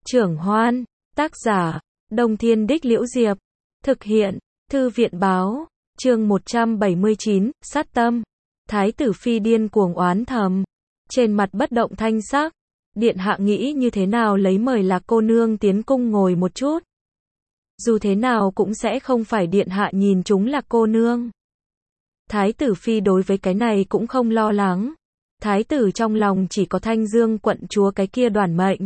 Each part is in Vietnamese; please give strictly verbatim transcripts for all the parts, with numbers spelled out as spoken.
Trưởng Hoan, tác giả, Đông Thiên Đích Liễu Diệp, thực hiện, Thư viện Báo, chương một trăm bảy mươi chín, sát tâm. Thái tử phi điên cuồng oán thầm, trên mặt bất động thanh sắc, điện hạ nghĩ như thế nào lấy mời Lạc cô nương tiến cung ngồi một chút. Dù thế nào cũng sẽ không phải điện hạ nhìn chúng Lạc cô nương. Thái tử phi đối với cái này cũng không lo lắng. Thái tử trong lòng chỉ có Thanh Dương quận chúa cái kia Đoàn Mệnh.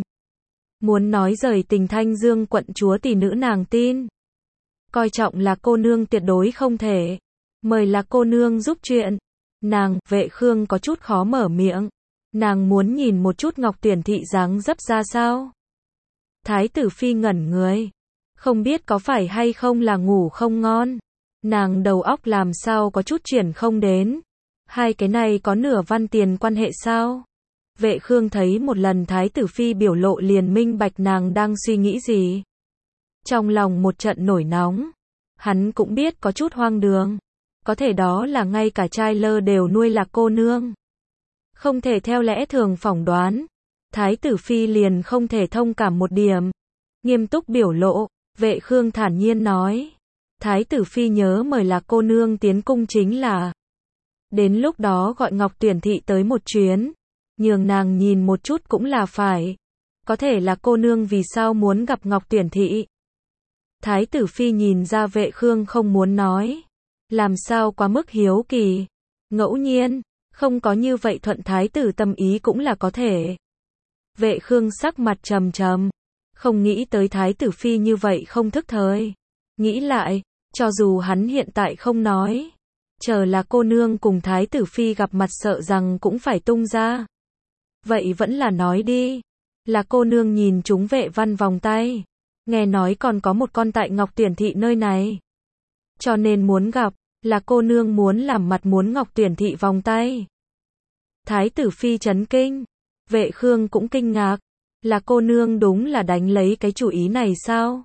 Muốn nói rời tình Thanh Dương quận chúa tỷ nữ nàng tin. Coi trọng Lạc cô nương tuyệt đối không thể. Mời Lạc cô nương giúp chuyện. Nàng, Vệ Khương có chút khó mở miệng. Nàng muốn nhìn một chút Ngọc Tuyển thị dáng dấp ra sao. Thái tử phi ngẩn người. Không biết có phải hay không là ngủ không ngon. Nàng đầu óc làm sao có chút chuyển không đến. Hai cái này có nửa văn tiền quan hệ sao? Vệ Khương thấy một lần Thái tử phi biểu lộ liền minh bạch nàng đang suy nghĩ gì. Trong lòng một trận nổi nóng. Hắn cũng biết có chút hoang đường. Có thể đó là ngay cả trai lơ đều nuôi Lạc cô nương. Không thể theo lẽ thường phỏng đoán. Thái tử phi liền không thể thông cảm một điểm. Nghiêm túc biểu lộ, Vệ Khương thản nhiên nói. Thái tử phi nhớ mời Lạc cô nương tiến cung chính là. Đến lúc đó gọi Ngọc Tuyển thị tới một chuyến. Nhường nàng nhìn một chút cũng là phải. Có thể là cô nương vì sao muốn gặp Ngọc Tuyển thị. Thái tử phi nhìn ra Vệ Khương không muốn nói. Làm sao quá mức hiếu kỳ. Ngẫu nhiên, không có như vậy thuận thái tử tâm ý cũng là có thể. Vệ Khương sắc mặt trầm trầm. Không nghĩ tới thái tử phi như vậy không thức thời. Nghĩ lại, cho dù hắn hiện tại không nói. Chờ là cô nương cùng thái tử phi gặp mặt sợ rằng cũng phải tung ra. Vậy vẫn là nói đi. Là cô nương nhìn chúng Vệ Văn vòng tay. Nghe nói còn có một con tại Ngọc Tuyển thị nơi này. Cho nên muốn gặp, là cô nương muốn làm mặt muốn Ngọc Tuyển thị vòng tay. Thái tử phi chấn kinh. Vệ Khương cũng kinh ngạc. Là cô nương đúng là đánh lấy cái chủ ý này sao?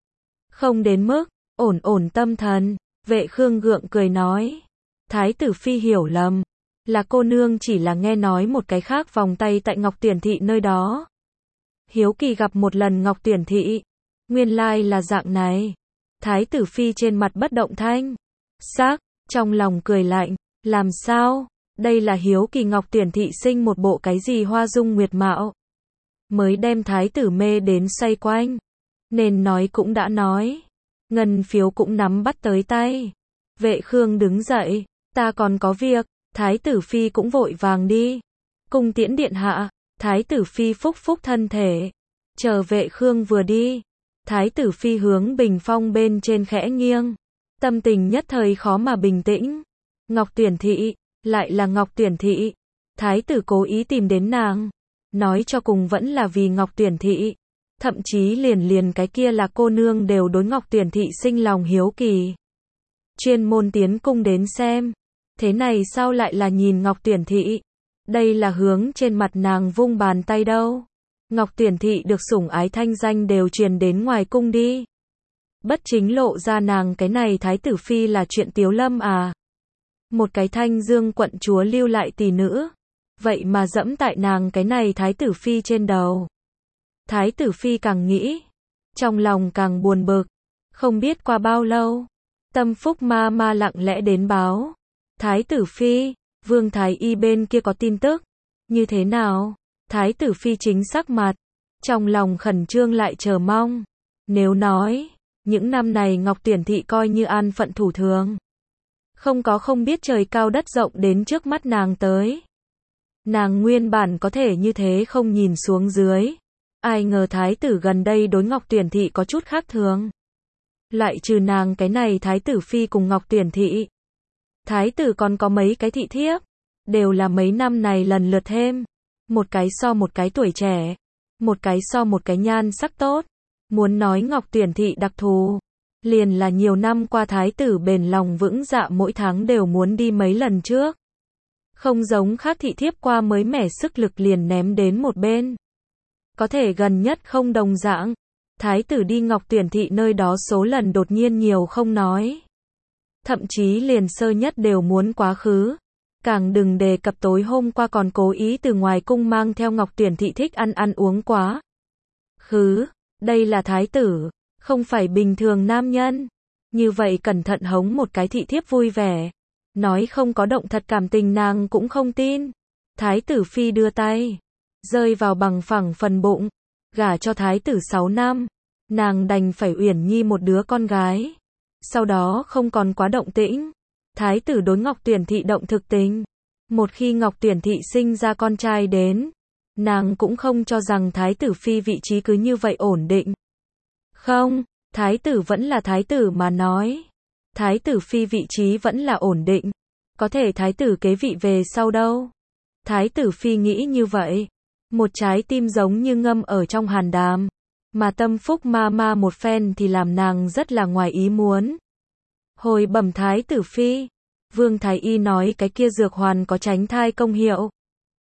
Không đến mức, ổn ổn tâm thần. Vệ Khương gượng cười nói. Thái tử phi hiểu lầm. Là cô nương chỉ là nghe nói một cái khác vòng tay tại Ngọc Tuyển thị nơi đó. Hiếu kỳ gặp một lần Ngọc Tuyển thị. Nguyên lai là dạng này. Thái tử phi trên mặt bất động thanh sắc, trong lòng cười lạnh. Làm sao? Đây là hiếu kỳ Ngọc Tuyển thị sinh một bộ cái gì hoa dung nguyệt mạo. Mới đem thái tử mê đến xoay quanh. Nên nói cũng đã nói. Ngân phiếu cũng nắm bắt tới tay. Vệ Khương đứng dậy. Ta còn có việc. Thái tử phi cũng vội vàng đi. Cung tiễn điện hạ. Thái tử phi phúc phúc thân thể. Chờ Vệ Khương vừa đi. Thái tử phi hướng bình phong bên trên khẽ nghiêng. Tâm tình nhất thời khó mà bình tĩnh. Ngọc Tuyển thị. Lại là Ngọc Tuyển thị. Thái tử cố ý tìm đến nàng. Nói cho cùng vẫn là vì Ngọc Tuyển thị. Thậm chí liền liền cái kia là cô nương đều đối Ngọc Tuyển thị sinh lòng hiếu kỳ. Chuyên môn tiến cung đến xem. Thế này sao lại là nhìn Ngọc Tuyển thị? Đây là hướng trên mặt nàng vung bàn tay đâu. Ngọc Tuyển thị được sủng ái thanh danh đều truyền đến ngoài cung đi. Bất chính lộ ra nàng cái này thái tử phi là chuyện tiếu lâm à. Một cái Thanh Dương quận chúa lưu lại tỷ nữ. Vậy mà dẫm tại nàng cái này thái tử phi trên đầu. Thái tử phi càng nghĩ. Trong lòng càng buồn bực. Không biết qua bao lâu. Tâm phúc ma ma lặng lẽ đến báo. Thái tử phi, Vương Thái Y bên kia có tin tức. Như thế nào? Thái tử phi chính sắc mặt. Trong lòng khẩn trương lại chờ mong. Nếu nói, những năm này Ngọc Tuyển thị coi như an phận thủ thường. Không có không biết trời cao đất rộng đến trước mắt nàng tới. Nàng nguyên bản có thể như thế không nhìn xuống dưới. Ai ngờ thái tử gần đây đối Ngọc Tuyển thị có chút khác thường. Lại trừ nàng cái này thái tử phi cùng Ngọc Tuyển thị. Thái tử còn có mấy cái thị thiếp. Đều là mấy năm này lần lượt thêm. Một cái so một cái tuổi trẻ. Một cái so một cái nhan sắc tốt. Muốn nói Ngọc Tuyển thị đặc thù. Liền là nhiều năm qua thái tử bền lòng vững dạ mỗi tháng đều muốn đi mấy lần trước. Không giống khác thị thiếp qua mới mẻ sức lực liền ném đến một bên. Có thể gần nhất không đồng dạng. Thái tử đi Ngọc Tuyển thị nơi đó số lần đột nhiên nhiều không nói. Thậm chí liền sơ nhất đều muốn quá khứ. Càng đừng đề cập tối hôm qua còn cố ý từ ngoài cung mang theo Ngọc Tuyển thị thích ăn ăn uống quá. Hứ, đây là thái tử, không phải bình thường nam nhân. Như vậy cẩn thận hống một cái thị thiếp vui vẻ. Nói không có động thật cảm tình nàng cũng không tin. Thái tử phi đưa tay, rơi vào bằng phẳng phần bụng. Gả cho thái tử sáu năm, nàng đành phải uyển nhi một đứa con gái. Sau đó không còn quá động tĩnh. Thái tử đối Ngọc Tuyển Thị động thực tình. Một khi Ngọc Tuyển Thị sinh ra con trai đến, nàng cũng không cho rằng thái tử phi vị trí cứ như vậy ổn định. Không, thái tử vẫn là thái tử mà nói. Thái tử phi vị trí vẫn là ổn định. Có thể thái tử kế vị về sau đâu. Thái tử phi nghĩ như vậy. Một trái tim giống như ngâm ở trong hàn đàm. Mà tâm phúc ma ma một phen thì làm nàng rất là ngoài ý muốn. Hồi bẩm thái tử phi, Vương Thái Y nói cái kia dược hoàn có tránh thai công hiệu.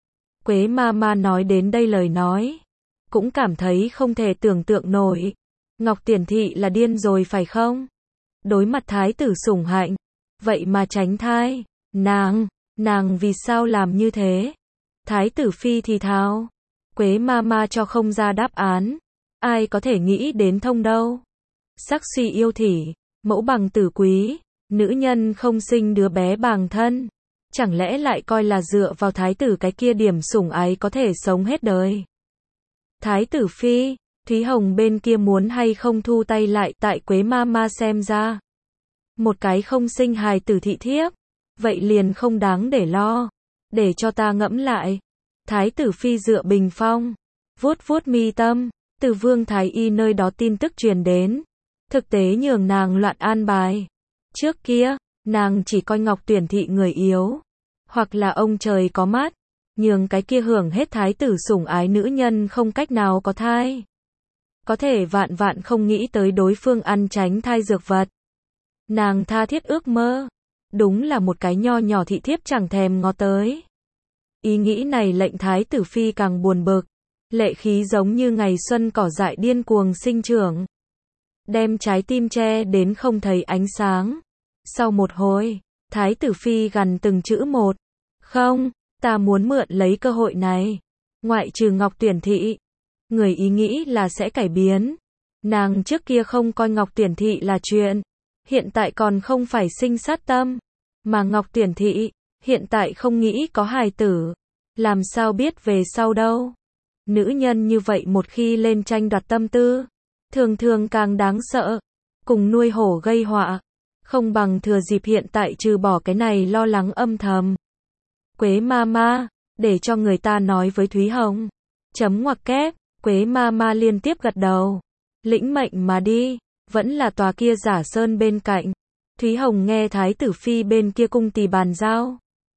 Quế ma ma nói đến đây lời nói, cũng cảm thấy không thể tưởng tượng nổi. Ngọc Tuyển Thị là điên rồi phải không? Đối mặt thái tử sủng hạnh, vậy mà tránh thai, nàng, nàng vì sao làm như thế? Thái tử phi thì thào, Quế ma ma cho không ra đáp án, ai có thể nghĩ đến thông đâu. Sắc suy yêu thỉ, mẫu bằng tử quý, nữ nhân không sinh đứa bé bằng thân, chẳng lẽ lại coi là dựa vào thái tử cái kia điểm sủng ái có thể sống hết đời. Thái tử phi, Thúy Hồng bên kia muốn hay không thu tay lại tại Quế ma ma xem ra. Một cái không sinh hài tử thị thiếp, vậy liền không đáng để lo, để cho ta ngẫm lại. Thái tử phi dựa bình phong, vuốt vuốt mi tâm, từ Vương Thái Y nơi đó tin tức truyền đến, thực tế nhường nàng loạn an bài. Trước kia, nàng chỉ coi Ngọc Tuyển Thị người yếu, hoặc là ông trời có mắt, nhường cái kia hưởng hết thái tử sủng ái nữ nhân không cách nào có thai. Có thể vạn vạn không nghĩ tới đối phương ăn tránh thai dược vật. Nàng tha thiết ước mơ, đúng là một cái nho nhỏ thị thiếp chẳng thèm ngó tới. Ý nghĩ này lệnh thái tử phi càng buồn bực, lệ khí giống như ngày xuân cỏ dại điên cuồng sinh trưởng, đem trái tim che đến không thấy ánh sáng. Sau một hồi, thái tử phi gằn từng chữ một, không, ta muốn mượn lấy cơ hội này, ngoại trừ Ngọc Tuyển Thị, người ý nghĩ là sẽ cải biến. Nàng trước kia không coi Ngọc Tuyển Thị là chuyện, hiện tại còn không phải sinh sát tâm, mà Ngọc Tuyển Thị, hiện tại không nghĩ có hài tử, làm sao biết về sau đâu. Nữ nhân như vậy một khi lên tranh đoạt tâm tư, thường thường càng đáng sợ, cùng nuôi hổ gây họa, không bằng thừa dịp hiện tại trừ bỏ cái này lo lắng âm thầm. Quế ma ma, để cho người ta nói với Thúy Hồng. Chấm ngoặc kép, Quế ma ma liên tiếp gật đầu. Lĩnh mệnh mà đi, vẫn là tòa kia giả sơn bên cạnh. Thúy Hồng nghe thái tử phi bên kia cung tỳ bàn giao.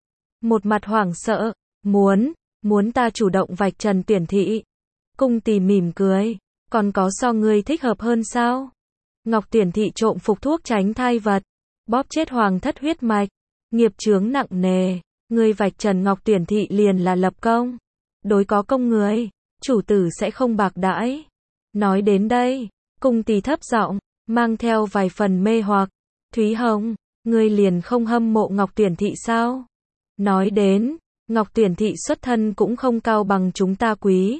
Một mặt hoảng sợ, muốn, muốn ta chủ động vạch trần Tuyển Thị. Cung tỳ mỉm cười, còn có so ngươi thích hợp hơn sao? Ngọc Tuyển Thị trộm phục thuốc tránh thai vật, bóp chết hoàng thất huyết mạch, nghiệp chướng nặng nề, ngươi vạch trần Ngọc Tuyển Thị liền là lập công. Đối có công người, chủ tử sẽ không bạc đãi. Nói đến đây, cung tỳ thấp giọng, mang theo vài phần mê hoặc. Thúy Hồng, ngươi liền không hâm mộ Ngọc Tuyển Thị sao? Nói đến, Ngọc Tuyển Thị xuất thân cũng không cao bằng chúng ta quý.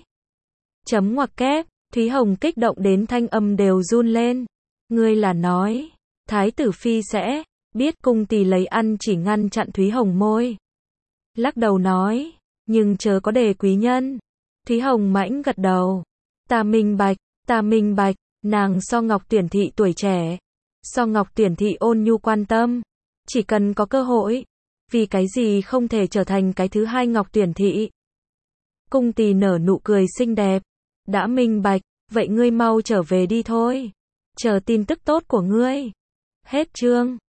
Chấm ngoặc kép, Thúy Hồng kích động đến thanh âm đều run lên. Ngươi là nói, thái tử phi sẽ biết cung tỳ lấy ăn chỉ ngăn chặn Thúy Hồng môi. Lắc đầu nói, nhưng chớ có đề quý nhân. Thúy Hồng mãnh gật đầu. Ta minh bạch, ta minh bạch, nàng so Ngọc Tuyển Thị tuổi trẻ, so Ngọc Tuyển Thị ôn nhu quan tâm, chỉ cần có cơ hội, vì cái gì không thể trở thành cái thứ hai Ngọc Tuyển Thị. Cung tỳ nở nụ cười xinh đẹp, đã minh bạch, vậy ngươi mau trở về đi thôi, chờ tin tức tốt của ngươi. Hết chương.